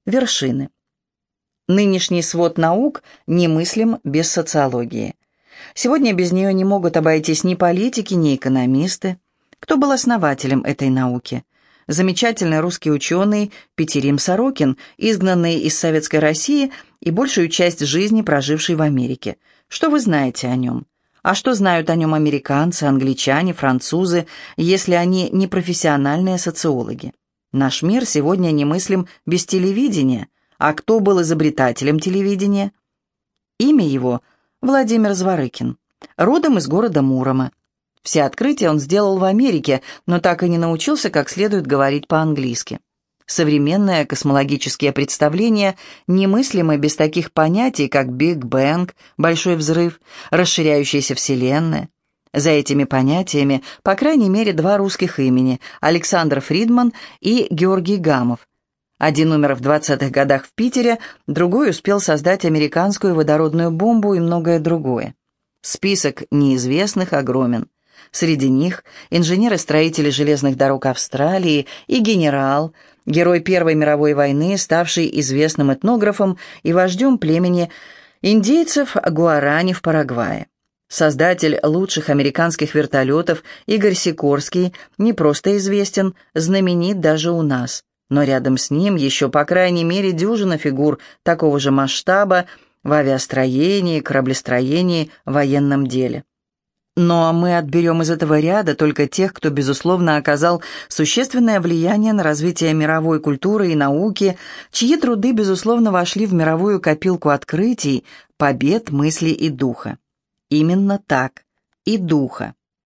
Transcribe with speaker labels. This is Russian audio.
Speaker 1: Вершины. Нынешний свод наук немыслим без социологии. Сегодня без нее не могут обойтись ни политики, ни экономисты. Кто был основателем этой науки? Замечательный русский ученый Петерим Сорокин, изгнанный из Советской России и большую часть жизни проживший в Америке. Что вы знаете о нем? А что знают о нем американцы, англичане, французы, если они не профессиональные социологи? Наш мир сегодня немыслим без телевидения. А кто был изобретателем телевидения? Имя его – Владимир Зворыкин, родом из города Мурома. Все открытия он сделал в Америке, но так и не научился как следует говорить по-английски. Современные космологические представления немыслимы без таких понятий, как Биг Бэнг, Большой взрыв, расширяющаяся Вселенная. За этими понятиями, по крайней мере, два русских имени – Александр Фридман и Георгий Гамов. Один умер в 20-х годах в Питере, другой успел создать американскую водородную бомбу и многое другое. Список неизвестных огромен. Среди них инженеры-строители железных дорог Австралии и генерал, герой Первой мировой войны, ставший известным этнографом и вождем племени индейцев Гуарани в Парагвае. Создатель лучших американских вертолетов Игорь Сикорский не просто известен, знаменит даже у нас. Но рядом с ним еще по крайней мере дюжина фигур такого же масштаба в авиастроении, кораблестроении, военном деле. Но мы отберем из этого ряда только тех, кто, безусловно, оказал существенное влияние на развитие мировой культуры и науки, чьи труды, безусловно, вошли в мировую копилку открытий, побед, мысли и духа. Именно так, и духа.